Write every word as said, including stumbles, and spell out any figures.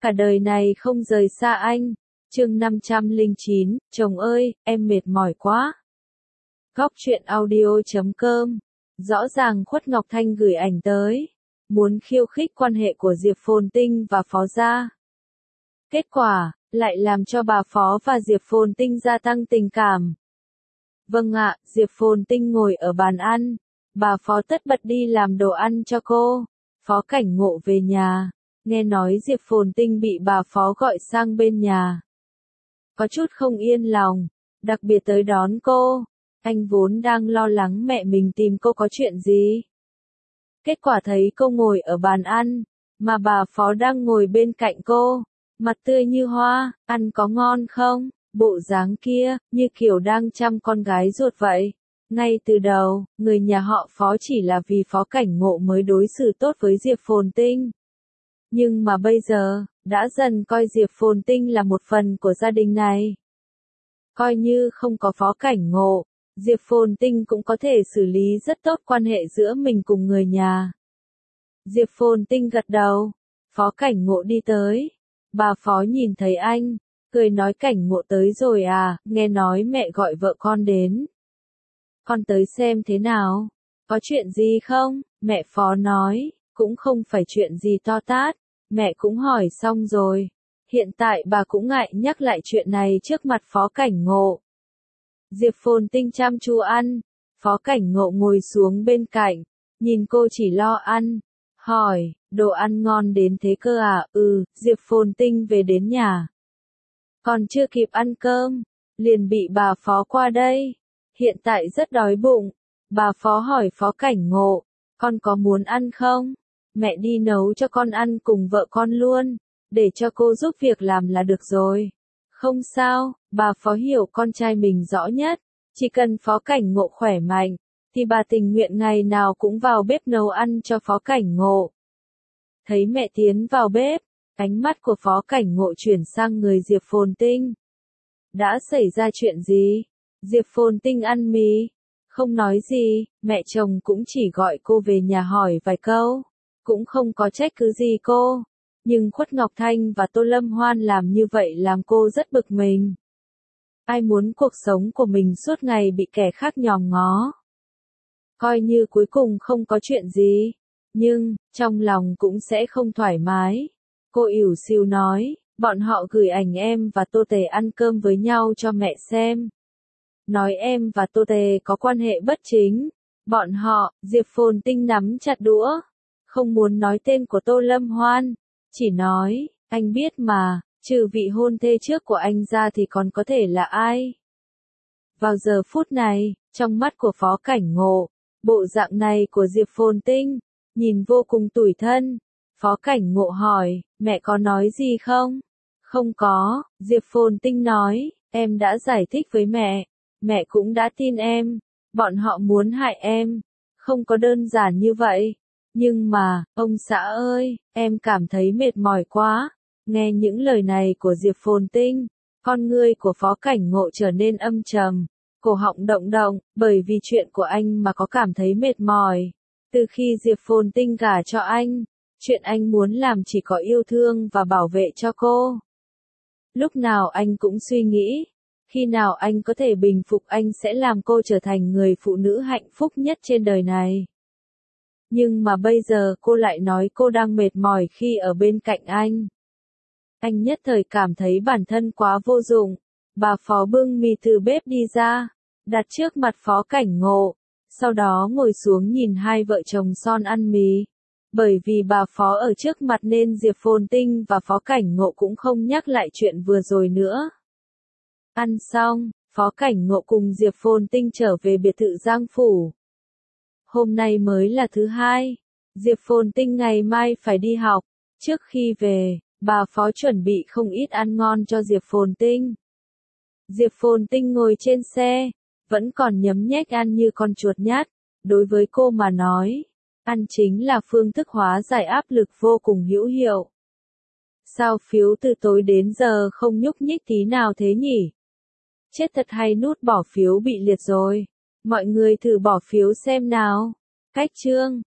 cả đời này không rời xa anh. Chương năm trăm lẻ chín, chồng ơi, em mệt mỏi quá. Góc truyện audio chấm com. Rõ ràng Khuất Ngọc Thanh gửi ảnh tới, muốn khiêu khích quan hệ của Diệp Phồn Tinh và Phó gia. Kết quả, lại làm cho bà Phó và Diệp Phồn Tinh gia tăng tình cảm. Vâng ạ, Diệp Phồn Tinh ngồi ở bàn ăn, bà Phó tất bật đi làm đồ ăn cho cô. Phó Cảnh Ngộ về nhà, nghe nói Diệp Phồn Tinh bị bà Phó gọi sang bên nhà. Có chút không yên lòng, đặc biệt tới đón cô. Anh vốn đang lo lắng mẹ mình tìm cô có chuyện gì. Kết quả thấy cô ngồi ở bàn ăn, mà bà Phó đang ngồi bên cạnh cô, mặt tươi như hoa, ăn có ngon không? Bộ dáng kia, như kiểu đang chăm con gái ruột vậy. Ngay từ đầu, người nhà họ Phó chỉ là vì Phó Cảnh Ngộ mới đối xử tốt với Diệp Phồn Tinh. Nhưng mà bây giờ, đã dần coi Diệp Phồn Tinh là một phần của gia đình này. Coi như không có Phó Cảnh Ngộ, Diệp Phồn Tinh cũng có thể xử lý rất tốt quan hệ giữa mình cùng người nhà. Diệp Phồn Tinh gật đầu, Phó Cảnh Ngộ đi tới. Bà Phó nhìn thấy anh, cười nói Cảnh Ngộ tới rồi à, nghe nói mẹ gọi vợ con đến. Con tới xem thế nào, có chuyện gì không? Mẹ Phó nói, cũng không phải chuyện gì to tát, mẹ cũng hỏi xong rồi. Hiện tại bà cũng ngại nhắc lại chuyện này trước mặt Phó Cảnh Ngộ. Diệp Phồn Tinh chăm chú ăn, Phó Cảnh Ngộ ngồi xuống bên cạnh, nhìn cô chỉ lo ăn, hỏi, đồ ăn ngon đến thế cơ à? Ừ, Diệp Phồn Tinh về đến nhà. Còn chưa kịp ăn cơm, liền bị bà Phó qua đây. Hiện tại rất đói bụng. Bà Phó hỏi Phó Cảnh Ngộ, con có muốn ăn không? Mẹ đi nấu cho con ăn cùng vợ con luôn, để cho cô giúp việc làm là được rồi. Không sao, bà Phó hiểu con trai mình rõ nhất, chỉ cần Phó Cảnh Ngộ khỏe mạnh, thì bà tình nguyện ngày nào cũng vào bếp nấu ăn cho Phó Cảnh Ngộ. Thấy mẹ tiến vào bếp, ánh mắt của Phó Cảnh Ngộ chuyển sang người Diệp Phồn Tinh. Đã xảy ra chuyện gì? Diệp Phồn Tinh ăn mì, không nói gì, mẹ chồng cũng chỉ gọi cô về nhà hỏi vài câu, cũng không có trách cứ gì cô. Nhưng Khuất Ngọc Thanh và Tô Lâm Hoan làm như vậy làm cô rất bực mình. Ai muốn cuộc sống của mình suốt ngày bị kẻ khác nhòm ngó. Coi như cuối cùng không có chuyện gì, nhưng, trong lòng cũng sẽ không thoải mái. Cô ỉu xìu nói, bọn họ gửi ảnh em và Tô Tề ăn cơm với nhau cho mẹ xem. Nói em và Tô Tề có quan hệ bất chính. Bọn họ, Diệp Phồn Tinh nắm chặt đũa, không muốn nói tên của Tô Lâm Hoan. Chỉ nói, anh biết mà, trừ vị hôn thê trước của anh ra thì còn có thể là ai. Vào giờ phút này, trong mắt của Phó Cảnh Ngộ, bộ dạng này của Diệp Phồn Tinh, nhìn vô cùng tủi thân. Phó Cảnh Ngộ hỏi, mẹ có nói gì không? Không có, Diệp Phồn Tinh nói, em đã giải thích với mẹ, mẹ cũng đã tin em, bọn họ muốn hại em, không có đơn giản như vậy. Nhưng mà, ông xã ơi, em cảm thấy mệt mỏi quá. Nghe những lời này của Diệp Phồn Tinh, con ngươi của Phó Cảnh Ngộ trở nên âm trầm, cổ họng động động, bởi vì chuyện của anh mà có cảm thấy mệt mỏi. Từ khi Diệp Phồn Tinh gả cho anh, chuyện anh muốn làm chỉ có yêu thương và bảo vệ cho cô. Lúc nào anh cũng suy nghĩ, khi nào anh có thể bình phục anh sẽ làm cô trở thành người phụ nữ hạnh phúc nhất trên đời này. Nhưng mà bây giờ cô lại nói cô đang mệt mỏi khi ở bên cạnh anh. Anh nhất thời cảm thấy bản thân quá vô dụng. Bà Phó bưng mì từ bếp đi ra, đặt trước mặt Phó Cảnh Ngộ, sau đó ngồi xuống nhìn hai vợ chồng son ăn mì. Bởi vì bà Phó ở trước mặt nên Diệp Phồn Tinh và Phó Cảnh Ngộ cũng không nhắc lại chuyện vừa rồi nữa. Ăn xong, Phó Cảnh Ngộ cùng Diệp Phồn Tinh trở về biệt thự Giang Phủ. Hôm nay mới là thứ hai, Diệp Phồn Tinh ngày mai phải đi học. Trước khi về, bà Phó chuẩn bị không ít ăn ngon cho Diệp Phồn Tinh. Diệp Phồn Tinh ngồi trên xe, vẫn còn nhấm nhách ăn như con chuột nhát. Đối với cô mà nói, ăn chính là phương thức hóa giải áp lực vô cùng hữu hiệu. Sao phiếu từ tối đến giờ không nhúc nhích tí nào thế nhỉ? Chết thật hay nút bỏ phiếu bị liệt rồi. Mọi người thử bỏ phiếu xem nào. Cách chương